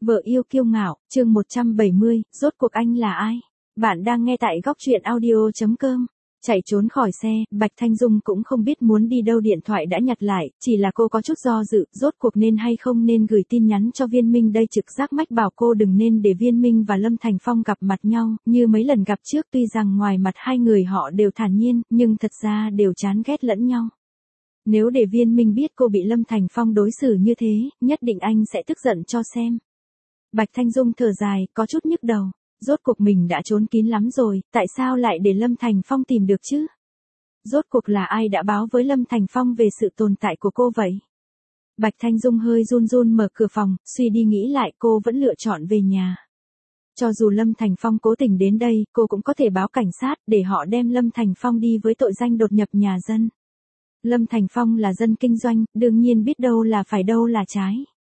Vợ yêu kiêu ngạo, chương 170, rốt cuộc anh là ai? Bạn đang nghe tại góc truyện audio.com. Chạy trốn khỏi xe, Bạch Thanh Dung cũng không biết muốn đi đâu, điện thoại đã nhặt lại, chỉ là cô có chút do dự, rốt cuộc nên hay không nên gửi tin nhắn cho Viên Minh đây, trực giác mách bảo cô đừng nên để Viên Minh và Lâm Thành Phong gặp mặt nhau, như mấy lần gặp trước, tuy rằng ngoài mặt hai người họ đều thản nhiên, nhưng thật ra đều chán ghét lẫn nhau. Nếu để Viên Minh biết cô bị Lâm Thành Phong đối xử như thế, nhất định anh sẽ tức giận cho xem. Bạch Thanh Dung thở dài, có chút nhức đầu. Rốt cuộc mình đã trốn kín lắm rồi, tại sao lại để Lâm Thành Phong tìm được chứ? Rốt cuộc là ai đã báo với Lâm Thành Phong về sự tồn tại của cô vậy? Bạch Thanh Dung hơi run run mở cửa phòng, suy đi nghĩ lại, cô vẫn lựa chọn về nhà. Cho dù Lâm Thành Phong cố tình đến đây, cô cũng có thể báo cảnh sát, để họ đem Lâm Thành Phong đi với tội danh đột nhập nhà dân. Lâm Thành Phong là dân kinh doanh, đương nhiên biết đâu là phải đâu là trái.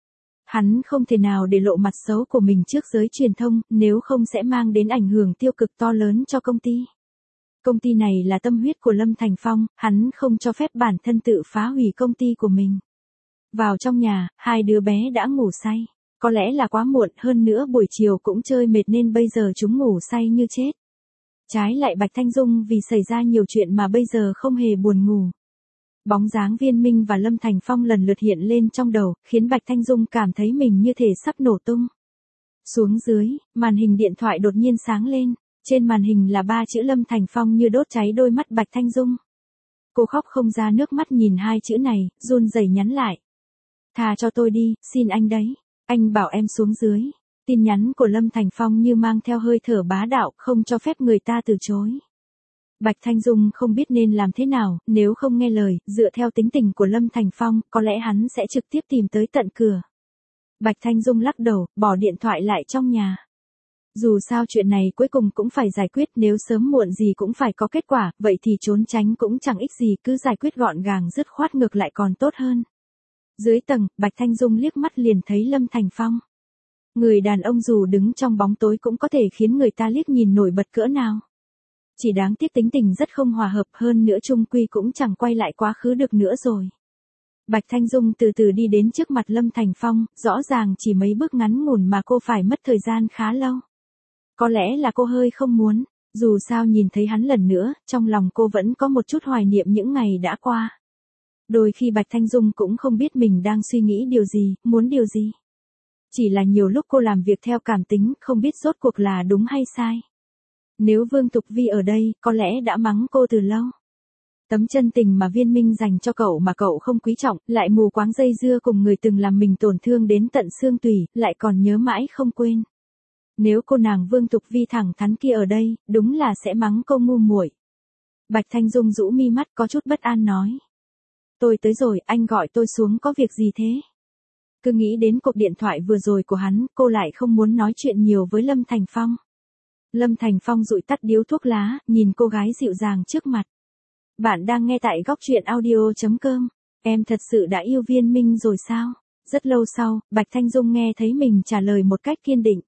Hắn không thể nào để lộ mặt xấu của mình trước giới truyền thông, nếu không sẽ mang đến ảnh hưởng tiêu cực to lớn cho công ty. Công ty này là tâm huyết của Lâm Thành Phong, hắn không cho phép bản thân tự phá hủy công ty của mình. Vào trong nhà, hai đứa bé đã ngủ say. Có lẽ là quá muộn, hơn nữa buổi chiều cũng chơi mệt nên bây giờ chúng ngủ say như chết. Trái lại Bạch Thanh Dung vì xảy ra nhiều chuyện mà bây giờ không hề buồn ngủ. Bóng dáng Viên Minh và Lâm Thành Phong lần lượt hiện lên trong đầu, khiến Bạch Thanh Dung cảm thấy mình như thể sắp nổ tung. Xuống dưới, màn hình điện thoại đột nhiên sáng lên, trên màn hình là 3 chữ Lâm Thành Phong như đốt cháy đôi mắt Bạch Thanh Dung. Cô khóc không ra nước mắt nhìn hai chữ này, run rẩy nhắn lại. Tha cho tôi đi, xin anh đấy, anh bảo em xuống dưới. Tin nhắn của Lâm Thành Phong như mang theo hơi thở bá đạo, không cho phép người ta từ chối. Bạch Thanh Dung không biết nên làm thế nào, nếu không nghe lời, dựa theo tính tình của Lâm Thành Phong, có lẽ hắn sẽ trực tiếp tìm tới tận cửa. Bạch Thanh Dung lắc đầu, bỏ điện thoại lại trong nhà. Dù sao chuyện này cuối cùng cũng phải giải quyết, nếu sớm muộn gì cũng phải có kết quả, vậy thì trốn tránh cũng chẳng ích gì, cứ giải quyết gọn gàng dứt khoát ngược lại còn tốt hơn. Dưới tầng, Bạch Thanh Dung liếc mắt liền thấy Lâm Thành Phong. Người đàn ông dù đứng trong bóng tối cũng có thể khiến người ta liếc nhìn nổi bật cỡ nào. Chỉ đáng tiếc tính tình rất không hòa hợp, hơn nữa chung quy cũng chẳng quay lại quá khứ được nữa rồi. Bạch Thanh Dung từ từ đi đến trước mặt Lâm Thành Phong, rõ ràng chỉ mấy bước ngắn ngủn mà cô phải mất thời gian khá lâu. Có lẽ là cô hơi không muốn, dù sao nhìn thấy hắn lần nữa, trong lòng cô vẫn có một chút hoài niệm những ngày đã qua. Đôi khi Bạch Thanh Dung cũng không biết mình đang suy nghĩ điều gì, muốn điều gì. Chỉ là nhiều lúc cô làm việc theo cảm tính, không biết rốt cuộc là đúng hay sai. Nếu Vương Tục Vi ở đây, có lẽ đã mắng cô từ lâu. Tấm chân tình mà Viên Minh dành cho cậu mà cậu không quý trọng, lại mù quáng dây dưa cùng người từng làm mình tổn thương đến tận xương tủy, lại còn nhớ mãi không quên. Nếu cô nàng Vương Tục Vi thẳng thắn kia ở đây, đúng là sẽ mắng cô ngu muội. Bạch Thanh Dung rũ mi mắt có chút bất an nói. Tôi tới rồi, anh gọi tôi xuống có việc gì thế? Cứ nghĩ đến cuộc điện thoại vừa rồi của hắn, cô lại không muốn nói chuyện nhiều với Lâm Thành Phong. Lâm Thành Phong dụi tắt điếu thuốc lá, nhìn cô gái dịu dàng trước mặt. Bạn đang nghe tại góc truyện audio.com. Em thật sự đã yêu Viên Minh rồi sao? Rất lâu sau, Bạch Thanh Dung nghe thấy mình trả lời một cách kiên định.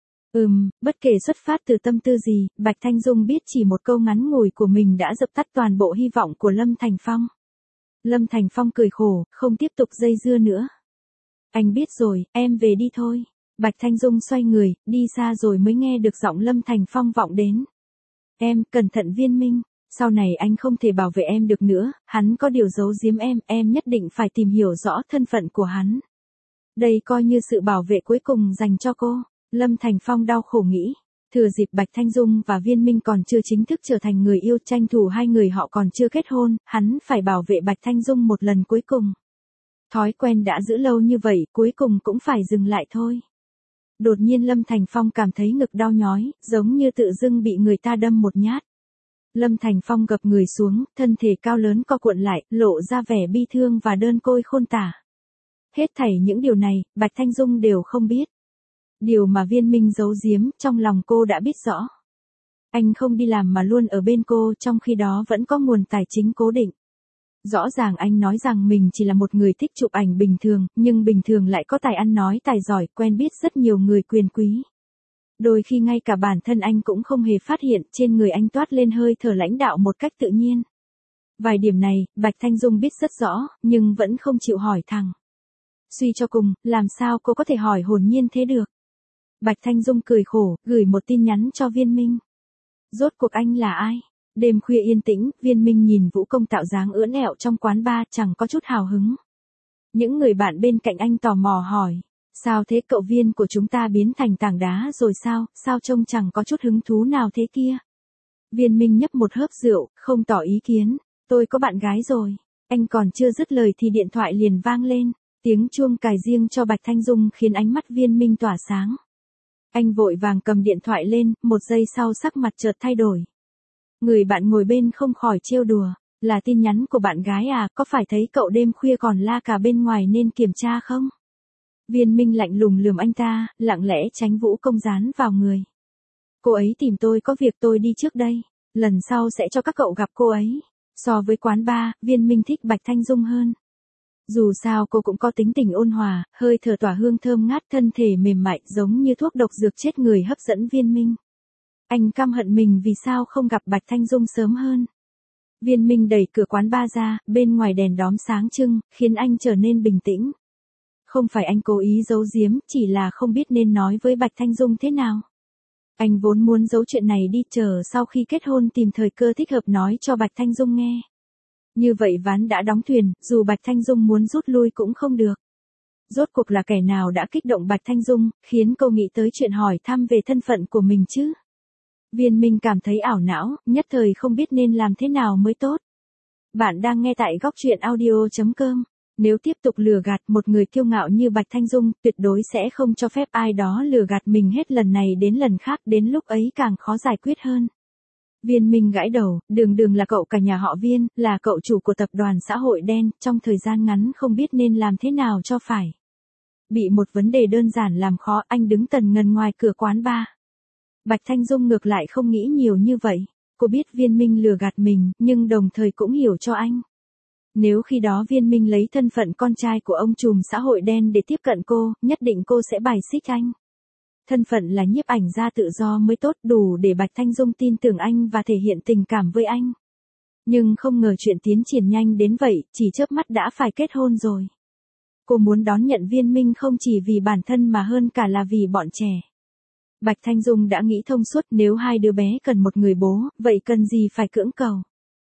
Bất kể xuất phát từ tâm tư gì, Bạch Thanh Dung biết chỉ một câu ngắn ngủi của mình đã dập tắt toàn bộ hy vọng của Lâm Thành Phong. Lâm Thành Phong cười khổ, không tiếp tục dây dưa nữa. Anh biết rồi, em về đi thôi. Bạch Thanh Dung xoay người, đi xa rồi mới nghe được giọng Lâm Thành Phong vọng đến. Em, cẩn thận Viên Minh, sau này anh không thể bảo vệ em được nữa, hắn có điều giấu giếm em nhất định phải tìm hiểu rõ thân phận của hắn. Đây coi như sự bảo vệ cuối cùng dành cho cô, Lâm Thành Phong đau khổ nghĩ. Thừa dịp Bạch Thanh Dung và Viên Minh còn chưa chính thức trở thành người yêu, tranh thủ hai người họ còn chưa kết hôn, hắn phải bảo vệ Bạch Thanh Dung một lần cuối cùng. Thói quen đã giữ lâu như vậy, cuối cùng cũng phải dừng lại thôi. Đột nhiên Lâm Thành Phong cảm thấy ngực đau nhói, giống như tự dưng bị người ta đâm một nhát. Lâm Thành Phong gập người xuống, thân thể cao lớn co cuộn lại, lộ ra vẻ bi thương và đơn côi khôn tả. Hết thảy những điều này, Bạch Thanh Dung đều không biết. Điều mà Viên Minh giấu giếm, trong lòng cô đã biết rõ. Anh không đi làm mà luôn ở bên cô, trong khi đó vẫn có nguồn tài chính cố định. Rõ ràng anh nói rằng mình chỉ là một người thích chụp ảnh bình thường, nhưng bình thường lại có tài ăn nói tài giỏi, quen biết rất nhiều người quyền quý. Đôi khi ngay cả bản thân anh cũng không hề phát hiện, trên người anh toát lên hơi thở lãnh đạo một cách tự nhiên. Vài điểm này, Bạch Thanh Dung biết rất rõ, nhưng vẫn không chịu hỏi thẳng. Suy cho cùng, làm sao cô có thể hỏi hồn nhiên thế được? Bạch Thanh Dung cười khổ, gửi một tin nhắn cho Viên Minh. Rốt cuộc anh là ai? Đêm khuya yên tĩnh, Viên Minh nhìn Vũ Công tạo dáng ưỡn ẹo trong quán bar chẳng có chút hào hứng. Những người bạn bên cạnh anh tò mò hỏi. Sao thế, cậu Viên của chúng ta biến thành tảng đá rồi sao trông chẳng có chút hứng thú nào thế kia? Viên Minh nhấp một hớp rượu, không tỏ ý kiến. Tôi có bạn gái rồi. Anh còn chưa dứt lời thì điện thoại liền vang lên. Tiếng chuông cài riêng cho Bạch Thanh Dung khiến ánh mắt Viên Minh tỏa sáng. Anh vội vàng cầm điện thoại lên, một giây sau sắc mặt chợt thay đổi. Người bạn ngồi bên không khỏi trêu đùa. Là tin nhắn của bạn gái à, có phải thấy cậu đêm khuya còn la cả bên ngoài nên kiểm tra không? Viên Minh lạnh lùng lườm anh ta, lặng lẽ tránh Vũ Công dán vào người. Cô ấy tìm tôi có việc, tôi đi trước đây. Lần sau sẽ cho các cậu gặp cô ấy. So với quán bar, Viên Minh thích Bạch Thanh Dung hơn. Dù sao cô cũng có tính tình ôn hòa, hơi thở tỏa hương thơm ngát, thân thể mềm mại giống như thuốc độc dược chết người hấp dẫn Viên Minh. Anh căm hận mình vì sao không gặp Bạch Thanh Dung sớm hơn. Viên Minh đẩy cửa quán bar ra, bên ngoài đèn đóm sáng trưng, khiến anh trở nên bình tĩnh. Không phải anh cố ý giấu giếm, chỉ là không biết nên nói với Bạch Thanh Dung thế nào. Anh vốn muốn giấu chuyện này đi, chờ sau khi kết hôn tìm thời cơ thích hợp nói cho Bạch Thanh Dung nghe. Như vậy ván đã đóng thuyền, dù Bạch Thanh Dung muốn rút lui cũng không được. Rốt cuộc là kẻ nào đã kích động Bạch Thanh Dung, khiến cô nghĩ tới chuyện hỏi thăm về thân phận của mình chứ? Viên Minh cảm thấy ảo não, nhất thời không biết nên làm thế nào mới tốt. Bạn đang nghe tại góc truyện audio.com. Nếu tiếp tục lừa gạt một người kiêu ngạo như Bạch Thanh Dung, tuyệt đối sẽ không cho phép ai đó lừa gạt mình hết lần này đến lần khác, đến lúc ấy càng khó giải quyết hơn. Viên Minh gãi đầu, Đường là cậu cả nhà họ Viên, là cậu chủ của tập đoàn xã hội đen, trong thời gian ngắn không biết nên làm thế nào cho phải. Bị một vấn đề đơn giản làm khó, anh đứng tần ngần ngoài cửa quán bar. Bạch Thanh Dung ngược lại không nghĩ nhiều như vậy. Cô biết Viên Minh lừa gạt mình, nhưng đồng thời cũng hiểu cho anh. Nếu khi đó Viên Minh lấy thân phận con trai của ông trùm xã hội đen để tiếp cận cô, nhất định cô sẽ bài xích anh. Thân phận là nhiếp ảnh gia tự do mới tốt, đủ để Bạch Thanh Dung tin tưởng anh và thể hiện tình cảm với anh. Nhưng không ngờ chuyện tiến triển nhanh đến vậy, chỉ chớp mắt đã phải kết hôn rồi. Cô muốn đón nhận Viên Minh không chỉ vì bản thân mà hơn cả là vì bọn trẻ. Bạch Thanh Dung đã nghĩ thông suốt, nếu hai đứa bé cần một người bố, vậy cần gì phải cưỡng cầu.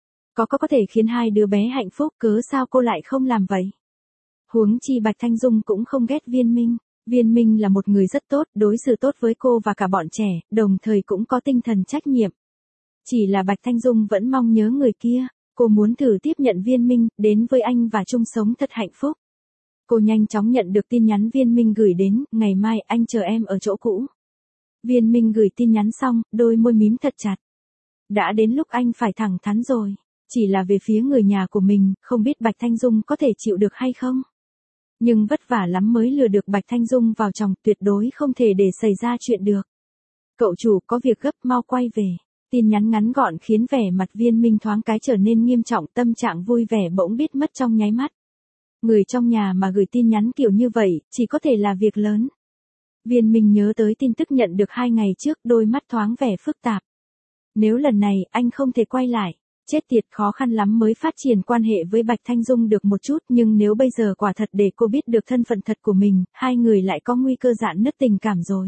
Có thể khiến hai đứa bé hạnh phúc, cớ sao cô lại không làm vậy? Huống chi Bạch Thanh Dung cũng không ghét Viên Minh. Viên Minh là một người rất tốt, đối xử tốt với cô và cả bọn trẻ, đồng thời cũng có tinh thần trách nhiệm. Chỉ là Bạch Thanh Dung vẫn mong nhớ người kia, cô muốn thử tiếp nhận Viên Minh, đến với anh và chung sống thật hạnh phúc. Cô nhanh chóng nhận được tin nhắn Viên Minh gửi đến, ngày mai anh chờ em ở chỗ cũ. Viên Minh gửi tin nhắn xong, đôi môi mím thật chặt. Đã đến lúc anh phải thẳng thắn rồi. Chỉ là về phía người nhà của mình, không biết Bạch Thanh Dung có thể chịu được hay không. Nhưng vất vả lắm mới lừa được Bạch Thanh Dung vào chồng, tuyệt đối không thể để xảy ra chuyện được. Cậu chủ có việc gấp, mau quay về. Tin nhắn ngắn gọn khiến vẻ mặt Viên Minh thoáng cái trở nên nghiêm trọng, tâm trạng vui vẻ bỗng biết mất trong nháy mắt. Người trong nhà mà gửi tin nhắn kiểu như vậy, chỉ có thể là việc lớn. Viên Minh nhớ tới tin tức nhận được 2 ngày trước, đôi mắt thoáng vẻ phức tạp. Nếu lần này anh không thể quay lại, chết tiệt, khó khăn lắm mới phát triển quan hệ với Bạch Thanh Dung được một chút, nhưng nếu bây giờ quả thật để cô biết được thân phận thật của mình, hai người lại có nguy cơ rạn nứt tình cảm rồi.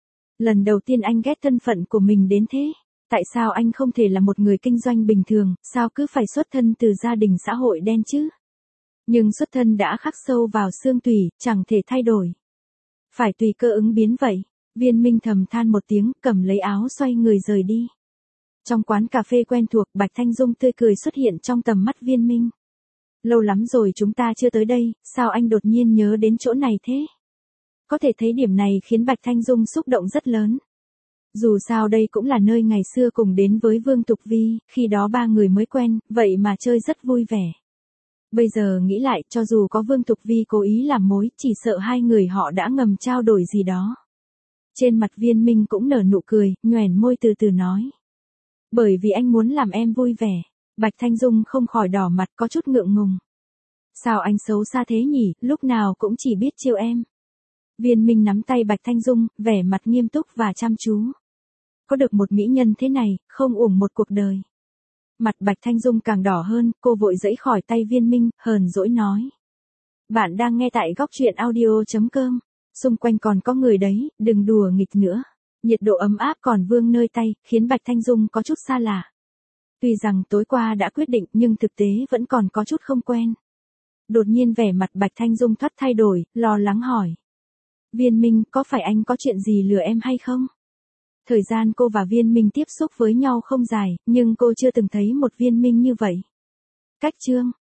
Lần đầu tiên anh ghét thân phận của mình đến thế. Tại sao anh không thể là một người kinh doanh bình thường, sao cứ phải xuất thân từ gia đình xã hội đen chứ? Nhưng xuất thân đã khắc sâu vào xương tủy, chẳng thể thay đổi. Phải tùy cơ ứng biến vậy. Viên Minh thầm than một tiếng, cầm lấy áo xoay người rời đi. Trong quán cà phê quen thuộc, Bạch Thanh Dung tươi cười xuất hiện trong tầm mắt Viên Minh. Lâu lắm rồi chúng ta chưa tới đây, sao anh đột nhiên nhớ đến chỗ này thế? Có thể thấy điểm này khiến Bạch Thanh Dung xúc động rất lớn. Dù sao đây cũng là nơi ngày xưa cùng đến với Vương Tục Vi, khi đó 3 người mới quen, vậy mà chơi rất vui vẻ. Bây giờ nghĩ lại, cho dù có Vương Tục Vi cố ý làm mối, chỉ sợ hai người họ đã ngầm trao đổi gì đó. Trên mặt Viên Minh cũng nở nụ cười, nhoẻn môi từ từ nói. Bởi vì anh muốn làm em vui vẻ. Bạch Thanh Dung không khỏi đỏ mặt, có chút ngượng ngùng. Sao anh xấu xa thế nhỉ, lúc nào cũng chỉ biết trêu em. Viên Minh nắm tay Bạch Thanh Dung, vẻ mặt nghiêm túc và chăm chú. Có được một mỹ nhân thế này, không uổng một cuộc đời. Mặt Bạch Thanh Dung càng đỏ hơn, cô vội giãy khỏi tay Viên Minh, hờn dỗi nói. Bạn đang nghe tại góc truyện audio.com. Xung quanh còn có người đấy, đừng đùa nghịch nữa. Nhiệt độ ấm áp còn vương nơi tay, khiến Bạch Thanh Dung có chút xa lạ. Tuy rằng tối qua đã quyết định nhưng thực tế vẫn còn có chút không quen. Đột nhiên vẻ mặt Bạch Thanh Dung thoát thay đổi, lo lắng hỏi. Viên Minh, có phải anh có chuyện gì lừa em hay không? Thời gian cô và Viên Minh tiếp xúc với nhau không dài, nhưng cô chưa từng thấy một Viên Minh như vậy. Cách Trương,